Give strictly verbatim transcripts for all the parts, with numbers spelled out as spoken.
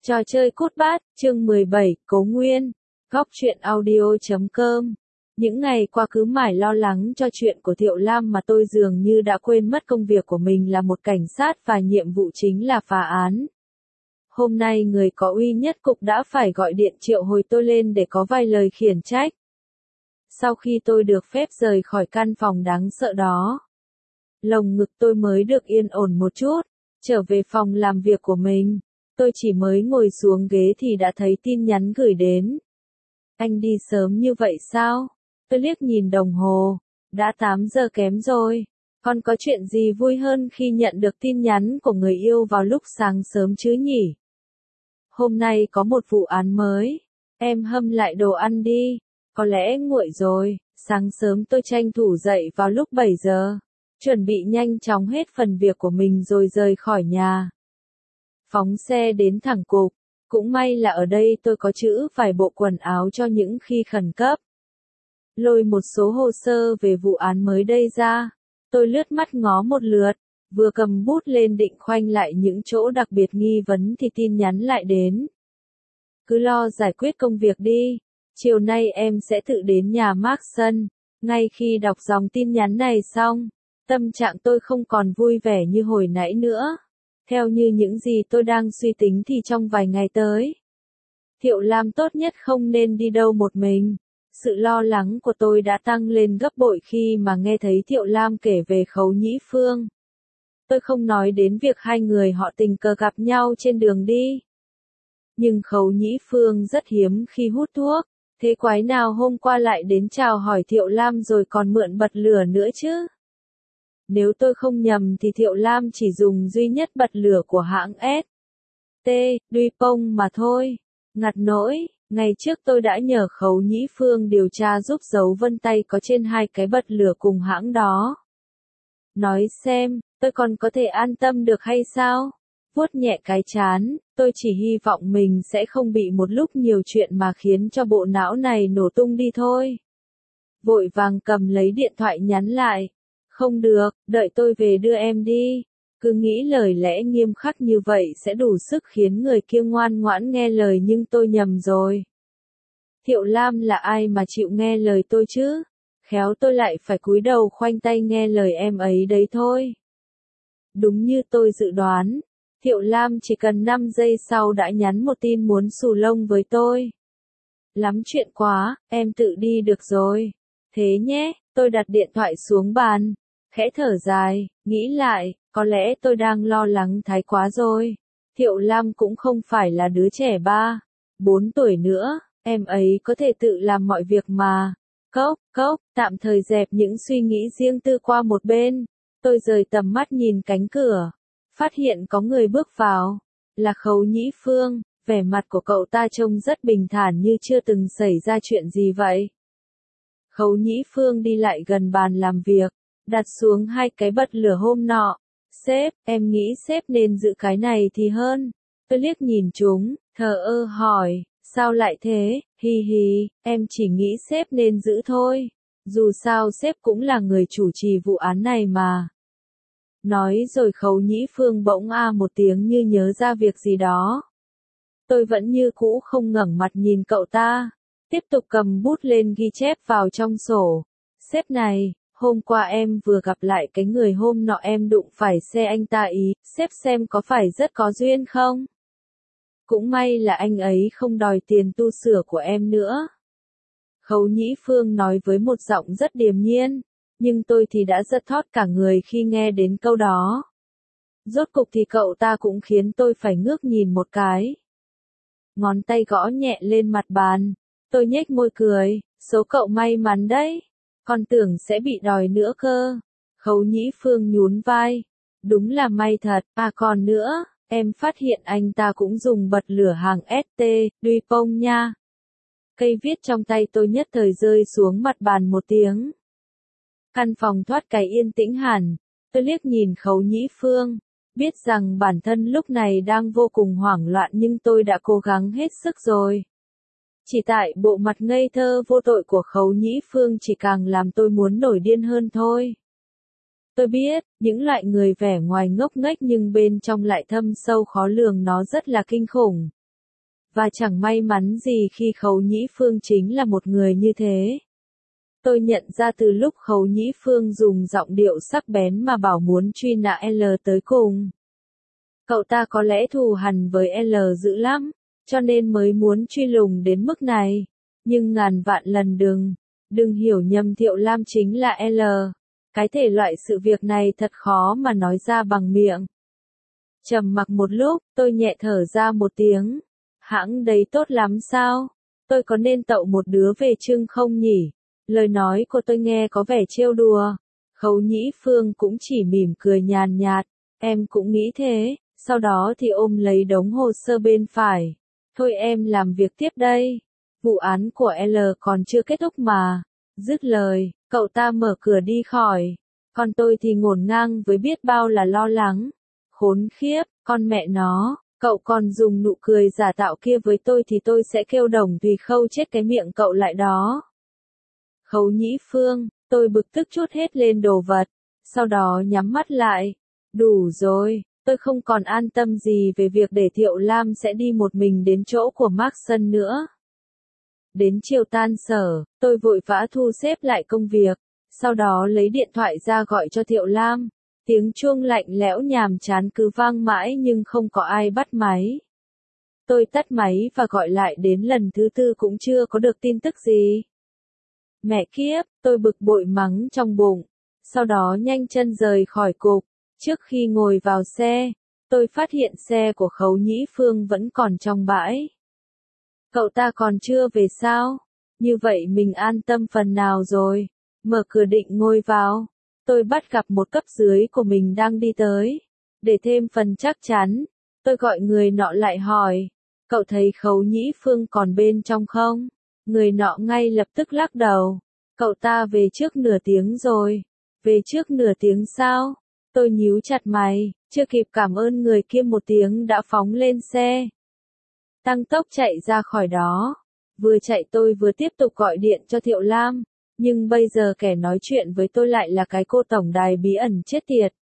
Trò chơi cút bát, chương mười bảy, Cố Nguyên, góc truyện audio chấm com. Những ngày qua cứ mãi lo lắng cho chuyện của Thiệu Lam mà tôi dường như đã quên mất công việc của mình là một cảnh sát và nhiệm vụ chính là phá án. Hôm nay người có uy nhất cục đã phải gọi điện triệu hồi tôi lên để có vài lời khiển trách. Sau khi tôi được phép rời khỏi căn phòng đáng sợ đó, lồng ngực tôi mới được yên ổn một chút. Trở về phòng làm việc của mình, tôi chỉ mới ngồi xuống ghế thì đã thấy tin nhắn gửi đến. Anh đi sớm như vậy sao? Tôi liếc nhìn đồng hồ, đã tám giờ kém rồi. Còn có chuyện gì vui hơn khi nhận được tin nhắn của người yêu vào lúc sáng sớm chứ nhỉ? Hôm nay có một vụ án mới, em hâm lại đồ ăn đi. Có lẽ nguội rồi. Sáng sớm tôi tranh thủ dậy vào lúc bảy giờ, chuẩn bị nhanh chóng hết phần việc của mình rồi rời khỏi nhà. Phóng xe đến thẳng cục, cũng may là ở đây tôi có trữ vài bộ quần áo cho những khi khẩn cấp. Lôi một số hồ sơ về vụ án mới đây ra, tôi lướt mắt ngó một lượt, vừa cầm bút lên định khoanh lại những chỗ đặc biệt nghi vấn thì tin nhắn lại đến. Cứ lo giải quyết công việc đi, chiều nay em sẽ tự đến nhà Markson. Ngay khi đọc dòng tin nhắn này xong, tâm trạng tôi không còn vui vẻ như hồi nãy nữa. Theo như những gì tôi đang suy tính thì trong vài ngày tới, Thiệu Lam tốt nhất không nên đi đâu một mình. Sự lo lắng của tôi đã tăng lên gấp bội khi mà nghe thấy Thiệu Lam kể về Khấu Nhĩ Phương. Tôi không nói đến việc hai người họ tình cờ gặp nhau trên đường đi. Nhưng Khấu Nhĩ Phương rất hiếm khi hút thuốc, thế quái nào hôm qua lại đến chào hỏi Thiệu Lam rồi còn mượn bật lửa nữa chứ? Nếu tôi không nhầm thì Thiệu Lam chỉ dùng duy nhất bật lửa của hãng ét tê Dupont mà thôi. Ngặt nỗi, ngày trước tôi đã nhờ Khấu Nhĩ Phương điều tra giúp dấu vân tay có trên hai cái bật lửa cùng hãng đó. Nói xem, tôi còn có thể an tâm được hay sao? Vuốt nhẹ cái trán, tôi chỉ hy vọng mình sẽ không bị một lúc nhiều chuyện mà khiến cho bộ não này nổ tung đi thôi. Vội vàng cầm lấy điện thoại nhắn lại. Không được, đợi tôi về đưa em đi. Cứ nghĩ lời lẽ nghiêm khắc như vậy sẽ đủ sức khiến người kia ngoan ngoãn nghe lời nhưng tôi nhầm rồi. Thiệu Lam là ai mà chịu nghe lời tôi chứ? Khéo tôi lại phải cúi đầu khoanh tay nghe lời em ấy đấy thôi. Đúng như tôi dự đoán, Thiệu Lam chỉ cần năm giây sau đã nhắn một tin muốn xù lông với tôi. Lắm chuyện quá, em tự đi được rồi. Thế nhé, tôi đặt điện thoại xuống bàn. Khẽ thở dài, nghĩ lại, có lẽ tôi đang lo lắng thái quá rồi. Thiệu Lam cũng không phải là đứa trẻ ba, bốn tuổi nữa, em ấy có thể tự làm mọi việc mà. Cốc, cốc, tạm thời dẹp những suy nghĩ riêng tư qua một bên. Tôi rời tầm mắt nhìn cánh cửa, phát hiện có người bước vào, là Khấu Nhĩ Phương. Vẻ mặt của cậu ta trông rất bình thản như chưa từng xảy ra chuyện gì vậy. Khấu Nhĩ Phương đi lại gần bàn làm việc, đặt xuống hai cái bật lửa hôm nọ. Sếp, em nghĩ sếp nên giữ cái này thì hơn. Tôi liếc nhìn chúng, thờ ơ hỏi, sao lại thế? Hi hi, em chỉ nghĩ sếp nên giữ thôi. Dù sao sếp cũng là người chủ trì vụ án này mà. Nói rồi Khấu Nhĩ Phương bỗng a một tiếng như nhớ ra việc gì đó. Tôi vẫn như cũ không ngẩng mặt nhìn cậu ta, tiếp tục cầm bút lên ghi chép vào trong sổ. Sếp này, hôm qua em vừa gặp lại cái người hôm nọ em đụng phải xe anh ta ý, sếp xem có phải rất có duyên không? Cũng may là anh ấy không đòi tiền tu sửa của em nữa. Khấu Nhĩ Phương nói với một giọng rất điềm nhiên, nhưng tôi thì đã giật thót cả người khi nghe đến câu đó. Rốt cục thì cậu ta cũng khiến tôi phải ngước nhìn một cái. Ngón tay gõ nhẹ lên mặt bàn, tôi nhếch môi cười, số cậu may mắn đấy. Còn tưởng sẽ bị đòi nữa cơ. Khấu Nhĩ Phương nhún vai. Đúng là may thật, à còn nữa, em phát hiện anh ta cũng dùng bật lửa hàng ét tê Dupont nha. Cây viết trong tay tôi nhất thời rơi xuống mặt bàn một tiếng. Căn phòng thoát cái yên tĩnh hẳn. Tôi liếc nhìn Khấu Nhĩ Phương, biết rằng bản thân lúc này đang vô cùng hoảng loạn nhưng tôi đã cố gắng hết sức rồi. Chỉ tại bộ mặt ngây thơ vô tội của Khấu Nhĩ Phương chỉ càng làm tôi muốn nổi điên hơn thôi. Tôi biết, những loại người vẻ ngoài ngốc nghếch nhưng bên trong lại thâm sâu khó lường nó rất là kinh khủng. Và chẳng may mắn gì khi Khấu Nhĩ Phương chính là một người như thế. Tôi nhận ra từ lúc Khấu Nhĩ Phương dùng giọng điệu sắc bén mà bảo muốn truy nã L tới cùng. Cậu ta có lẽ thù hằn với L dữ lắm, cho nên mới muốn truy lùng đến mức này. Nhưng ngàn vạn lần đừng, đừng hiểu nhầm Thiệu Lam chính là L. Cái thể loại sự việc này thật khó mà nói ra bằng miệng. Trầm mặc một lúc, tôi nhẹ thở ra một tiếng. Hãng đấy tốt lắm sao? Tôi có nên tậu một đứa về chưng không nhỉ? Lời nói của tôi nghe có vẻ trêu đùa. Khấu Nhĩ Phương cũng chỉ mỉm cười nhàn nhạt. Em cũng nghĩ thế, sau đó thì ôm lấy đống hồ sơ bên phải. Thôi em làm việc tiếp đây. Vụ án của L còn chưa kết thúc mà. Dứt lời, cậu ta mở cửa đi khỏi. Còn tôi thì ngổn ngang với biết bao là lo lắng. Khốn khiếp, con mẹ nó, cậu còn dùng nụ cười giả tạo kia với tôi thì tôi sẽ kêu Đồng Tùy Khâu chết cái miệng cậu lại đó. Khấu Nhĩ Phương, tôi bực tức trút hết lên đồ vật, sau đó nhắm mắt lại. Đủ rồi, tôi không còn an tâm gì về việc để Thiệu Lam sẽ đi một mình đến chỗ của Mark Sân nữa. Đến chiều tan sở, tôi vội vã thu xếp lại công việc, sau đó lấy điện thoại ra gọi cho Thiệu Lam. Tiếng chuông lạnh lẽo nhàm chán cứ vang mãi nhưng không có ai bắt máy. Tôi tắt máy và gọi lại đến lần thứ tư cũng chưa có được tin tức gì. Mẹ kiếp, tôi bực bội mắng trong bụng, sau đó nhanh chân rời khỏi cục. Trước khi ngồi vào xe, tôi phát hiện xe của Khấu Nhĩ Phương vẫn còn trong bãi. Cậu ta còn chưa về sao? Như vậy mình an tâm phần nào rồi. Mở cửa định ngồi vào. Tôi bắt gặp một cấp dưới của mình đang đi tới. Để thêm phần chắc chắn, tôi gọi người nọ lại hỏi. Cậu thấy Khấu Nhĩ Phương còn bên trong không? Người nọ ngay lập tức lắc đầu. Cậu ta về trước nửa tiếng rồi. Về trước nửa tiếng sao? Tôi nhíu chặt mày, chưa kịp cảm ơn người kia một tiếng đã phóng lên xe. Tăng tốc chạy ra khỏi đó. Vừa chạy tôi vừa tiếp tục gọi điện cho Thiệu Lam. Nhưng bây giờ kẻ nói chuyện với tôi lại là cái cô tổng đài bí ẩn chết tiệt.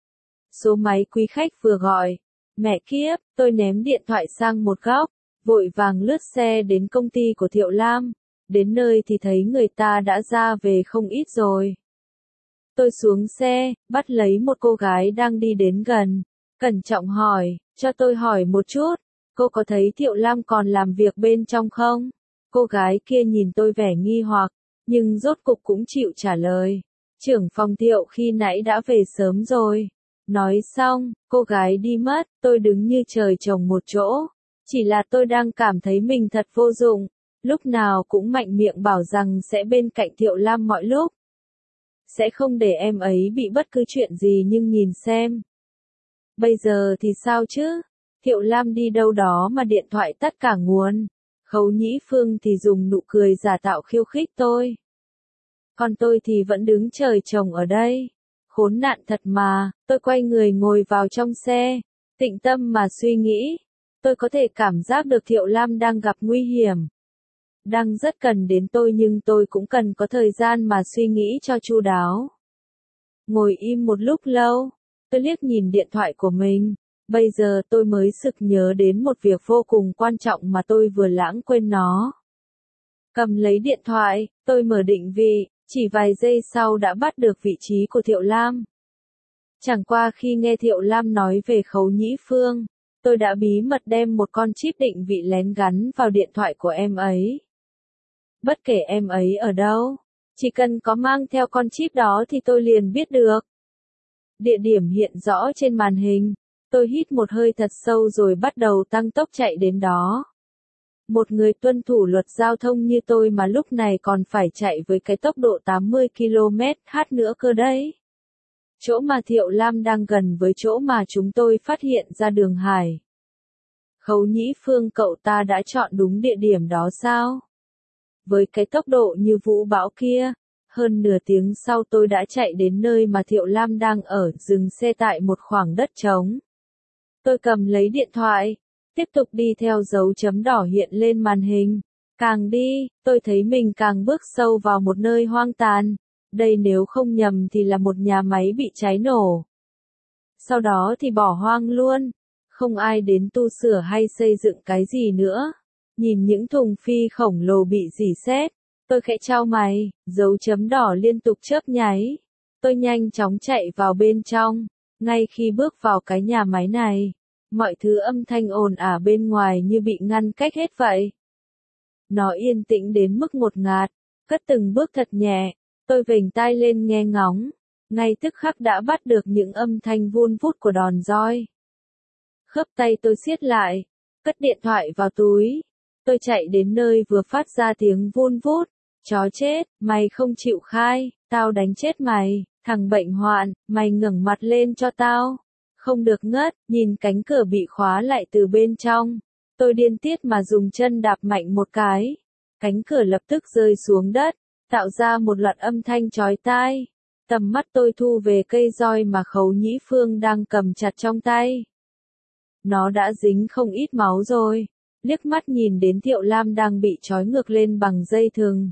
Số máy quý khách vừa gọi. Mẹ kiếp, tôi ném điện thoại sang một góc, vội vàng lướt xe đến công ty của Thiệu Lam. Đến nơi thì thấy người ta đã ra về không ít rồi. Tôi xuống xe, bắt lấy một cô gái đang đi đến gần. Cẩn trọng hỏi, cho tôi hỏi một chút, cô có thấy Thiệu Lam còn làm việc bên trong không? Cô gái kia nhìn tôi vẻ nghi hoặc, nhưng rốt cục cũng chịu trả lời. Trưởng phòng Thiệu khi nãy đã về sớm rồi. Nói xong, cô gái đi mất, tôi đứng như trời trồng một chỗ. Chỉ là tôi đang cảm thấy mình thật vô dụng, lúc nào cũng mạnh miệng bảo rằng sẽ bên cạnh Thiệu Lam mọi lúc. Sẽ không để em ấy bị bất cứ chuyện gì nhưng nhìn xem. Bây giờ thì sao chứ? Thiệu Lam đi đâu đó mà điện thoại tắt cả nguồn. Khấu Nhĩ Phương thì dùng nụ cười giả tạo khiêu khích tôi. Còn tôi thì vẫn đứng trời trồng ở đây. Khốn nạn thật mà, tôi quay người ngồi vào trong xe, tĩnh tâm mà suy nghĩ. Tôi có thể cảm giác được Thiệu Lam đang gặp nguy hiểm. Đang rất cần đến tôi nhưng tôi cũng cần có thời gian mà suy nghĩ cho chu đáo. Ngồi im một lúc lâu, tôi liếc nhìn điện thoại của mình. Bây giờ tôi mới sực nhớ đến một việc vô cùng quan trọng mà tôi vừa lãng quên nó. Cầm lấy điện thoại, tôi mở định vị, chỉ vài giây sau đã bắt được vị trí của Thiệu Lam. Chẳng qua khi nghe Thiệu Lam nói về Khấu Nhĩ Phương, tôi đã bí mật đem một con chip định vị lén gắn vào điện thoại của em ấy. Bất kể em ấy ở đâu, chỉ cần có mang theo con chip đó thì tôi liền biết được. Địa điểm hiện rõ trên màn hình. Tôi hít một hơi thật sâu rồi bắt đầu tăng tốc chạy đến đó. Một người tuân thủ luật giao thông như tôi mà lúc này còn phải chạy với cái tốc độ tám mươi ki lô mét trên giờ nữa cơ đấy. Chỗ mà Thiệu Lam đang gần với chỗ mà chúng tôi phát hiện ra đường Hải. Khấu Nhĩ Phương cậu ta đã chọn đúng địa điểm đó sao? Với cái tốc độ như vũ bão kia, hơn nửa tiếng sau tôi đã chạy đến nơi mà Thiệu Lam đang ở, dừng xe tại một khoảng đất trống. Tôi cầm lấy điện thoại, tiếp tục đi theo dấu chấm đỏ hiện lên màn hình. Càng đi, tôi thấy mình càng bước sâu vào một nơi hoang tàn. Đây nếu không nhầm thì là một nhà máy bị cháy nổ. Sau đó thì bỏ hoang luôn. Không ai đến tu sửa hay xây dựng cái gì nữa. Nhìn những thùng phi khổng lồ bị rỉ sét, tôi khẽ chau mày, dấu chấm đỏ liên tục chớp nháy. Tôi nhanh chóng chạy vào bên trong. Ngay khi bước vào cái nhà máy này, mọi thứ âm thanh ồn ào bên ngoài như bị ngăn cách hết vậy. Nó yên tĩnh đến mức ngột ngạt, cất từng bước thật nhẹ. Tôi vểnh tai lên nghe ngóng, ngay tức khắc đã bắt được những âm thanh vun vút của đòn roi. Khớp tay tôi siết lại, cất điện thoại vào túi. Tôi chạy đến nơi vừa phát ra tiếng vun vút. Chó chết, mày không chịu khai, tao đánh chết mày, thằng bệnh hoạn, mày ngẩng mặt lên cho tao. Không được ngất, nhìn cánh cửa bị khóa lại từ bên trong. Tôi điên tiết mà dùng chân đạp mạnh một cái. Cánh cửa lập tức rơi xuống đất, tạo ra một loạt âm thanh chói tai. Tầm mắt tôi thu về cây roi mà Khấu Nhĩ Phương đang cầm chặt trong tay. Nó đã dính không ít máu rồi. Liếc mắt nhìn đến Thiệu Lam đang bị trói ngược lên bằng dây thừng.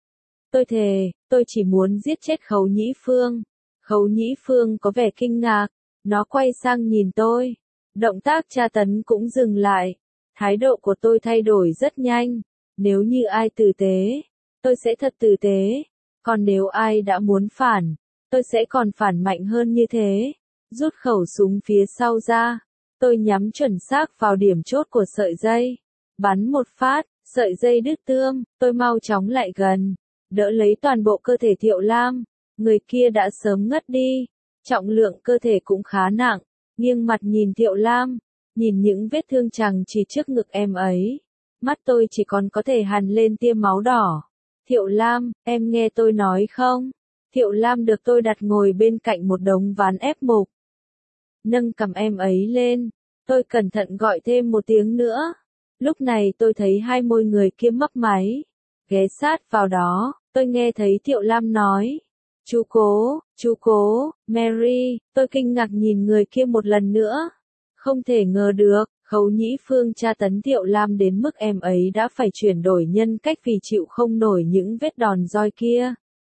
Tôi thề, tôi chỉ muốn giết chết Khấu Nhĩ Phương. Khấu Nhĩ Phương có vẻ kinh ngạc. Nó quay sang nhìn tôi. Động tác tra tấn cũng dừng lại. Thái độ của tôi thay đổi rất nhanh. Nếu như ai tử tế, tôi sẽ thật tử tế. Còn nếu ai đã muốn phản, tôi sẽ còn phản mạnh hơn như thế. Rút khẩu súng phía sau ra. Tôi nhắm chuẩn xác vào điểm chốt của sợi dây. Bắn một phát, sợi dây đứt tươm. Tôi mau chóng lại gần. Đỡ lấy toàn bộ cơ thể Thiệu Lam. Người kia đã sớm ngất đi. Trọng lượng cơ thể cũng khá nặng. Nghiêng mặt nhìn Thiệu Lam. Nhìn những vết thương chằng chỉ trước ngực em ấy. Mắt tôi chỉ còn có thể hằn lên tia máu đỏ. Thiệu Lam, em nghe tôi nói không? Thiệu Lam được tôi đặt ngồi bên cạnh một đống ván ép mục. Nâng cầm em ấy lên. Tôi cẩn thận gọi thêm một tiếng nữa. Lúc này tôi thấy hai môi người kia mấp máy. Ghé sát vào đó, tôi nghe thấy Thiệu Lam nói. Chú Cố, chú Cố, Mary. Tôi kinh ngạc nhìn người kia một lần nữa. Không thể ngờ được, Khấu Nhĩ Phương tra tấn Thiệu Lam đến mức em ấy đã phải chuyển đổi nhân cách vì chịu không nổi những vết đòn roi kia.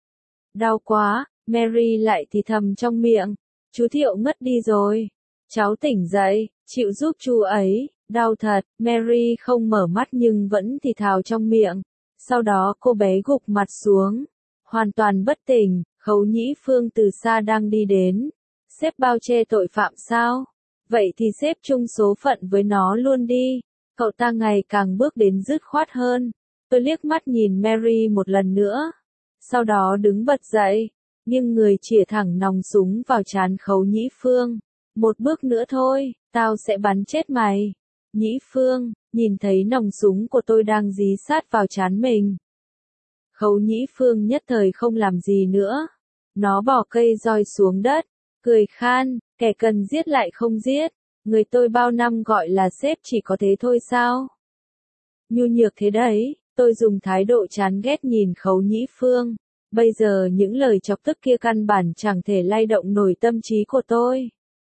Đau quá, Mary lại thì thầm trong miệng. Chú Thiệu ngất đi rồi. Cháu tỉnh dậy, chịu giúp chú ấy. Đau thật, Mary không mở mắt nhưng vẫn thì thào trong miệng. Sau đó cô bé gục mặt xuống. Hoàn toàn bất tỉnh, Khấu Nhĩ Phương từ xa đang đi đến. Xếp bao che tội phạm sao? Vậy thì xếp chung số phận với nó luôn đi. Cậu ta ngày càng bước đến dứt khoát hơn. Tôi liếc mắt nhìn Mary một lần nữa. Sau đó đứng bật dậy. Nhưng người chĩa thẳng nòng súng vào trán Khấu Nhĩ Phương. Một bước nữa thôi, tao sẽ bắn chết mày. Nhĩ Phương, nhìn thấy nòng súng của tôi đang dí sát vào trán mình. Khấu Nhĩ Phương nhất thời không làm gì nữa. Nó bỏ cây roi xuống đất. Cười khan, kẻ cần giết lại không giết. Người tôi bao năm gọi là sếp chỉ có thế thôi sao? Nhu nhược thế đấy, tôi dùng thái độ chán ghét nhìn Khấu Nhĩ Phương. Bây giờ những lời chọc tức kia căn bản chẳng thể lay động nổi tâm trí của tôi.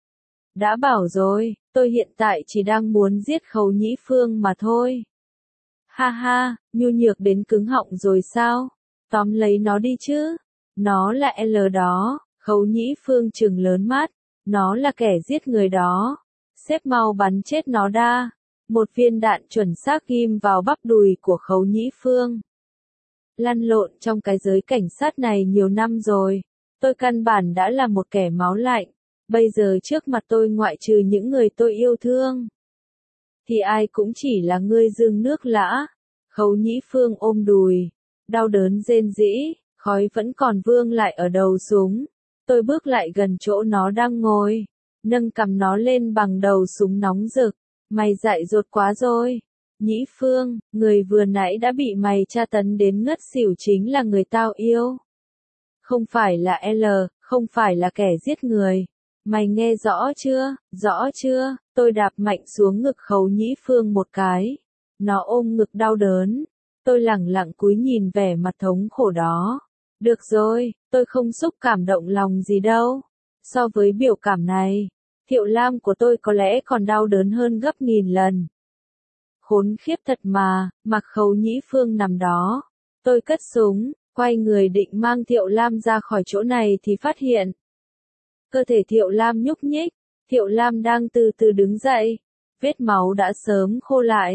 Đã bảo rồi, tôi hiện tại chỉ đang muốn giết Khấu Nhĩ Phương mà thôi. Ha ha, nhu nhược đến cứng họng rồi sao? Tóm lấy nó đi chứ. Nó là L đó. Khấu Nhĩ Phương trừng lớn mắt. Nó là kẻ giết người đó. Sếp mau bắn chết nó đa. Một viên đạn chuẩn xác ghim vào bắp đùi của Khấu Nhĩ Phương. Lăn lộn trong cái giới cảnh sát này nhiều năm rồi. Tôi căn bản đã là một kẻ máu lạnh. Bây giờ trước mặt tôi ngoại trừ những người tôi yêu thương. Thì ai cũng chỉ là ngươi dương nước lã. Khấu Nhĩ Phương ôm đùi. Đau đớn rên rỉ. Khói vẫn còn vương lại ở đầu súng. Tôi bước lại gần chỗ nó đang ngồi. Nâng cầm nó lên bằng đầu súng nóng rực. Mày dại dột quá rồi. Nhĩ Phương, người vừa nãy đã bị mày tra tấn đến ngất xỉu chính là người tao yêu. Không phải là L, không phải là kẻ giết người. Mày nghe rõ chưa, rõ chưa? Tôi đạp mạnh xuống ngực Khấu Nhĩ Phương một cái. Nó ôm ngực đau đớn. Tôi lẳng lặng cúi nhìn vẻ mặt thống khổ đó. Được rồi, tôi không xúc cảm động lòng gì đâu. So với biểu cảm này, Thiệu Lam của tôi có lẽ còn đau đớn hơn gấp nghìn lần. Khốn khiếp thật mà, mặc Khấu Nhĩ Phương nằm đó. Tôi cất súng, quay người định mang Thiệu Lam ra khỏi chỗ này thì phát hiện. Cơ thể Thiệu Lam nhúc nhích, Thiệu Lam đang từ từ đứng dậy. Vết máu đã sớm khô lại.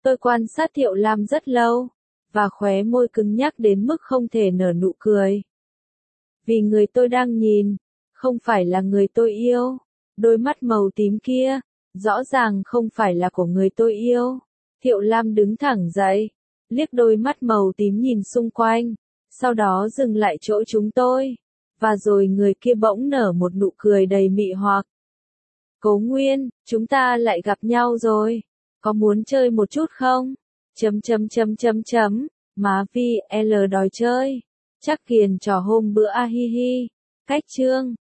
Tôi quan sát Thiệu Lam rất lâu, và khóe môi cứng nhắc đến mức không thể nở nụ cười. Vì người tôi đang nhìn, không phải là người tôi yêu. Đôi mắt màu tím kia, rõ ràng không phải là của người tôi yêu. Thiệu Lam đứng thẳng dậy, liếc đôi mắt màu tím nhìn xung quanh, sau đó dừng lại chỗ chúng tôi. Và rồi người kia bỗng nở một nụ cười đầy mị hoặc. Cố Nguyên, chúng ta lại gặp nhau rồi. Có muốn chơi một chút không? Chấm chấm chấm chấm chấm. Má Vi, L đòi chơi. Chắc kiền trò hôm bữa a hi hi. Cách chương.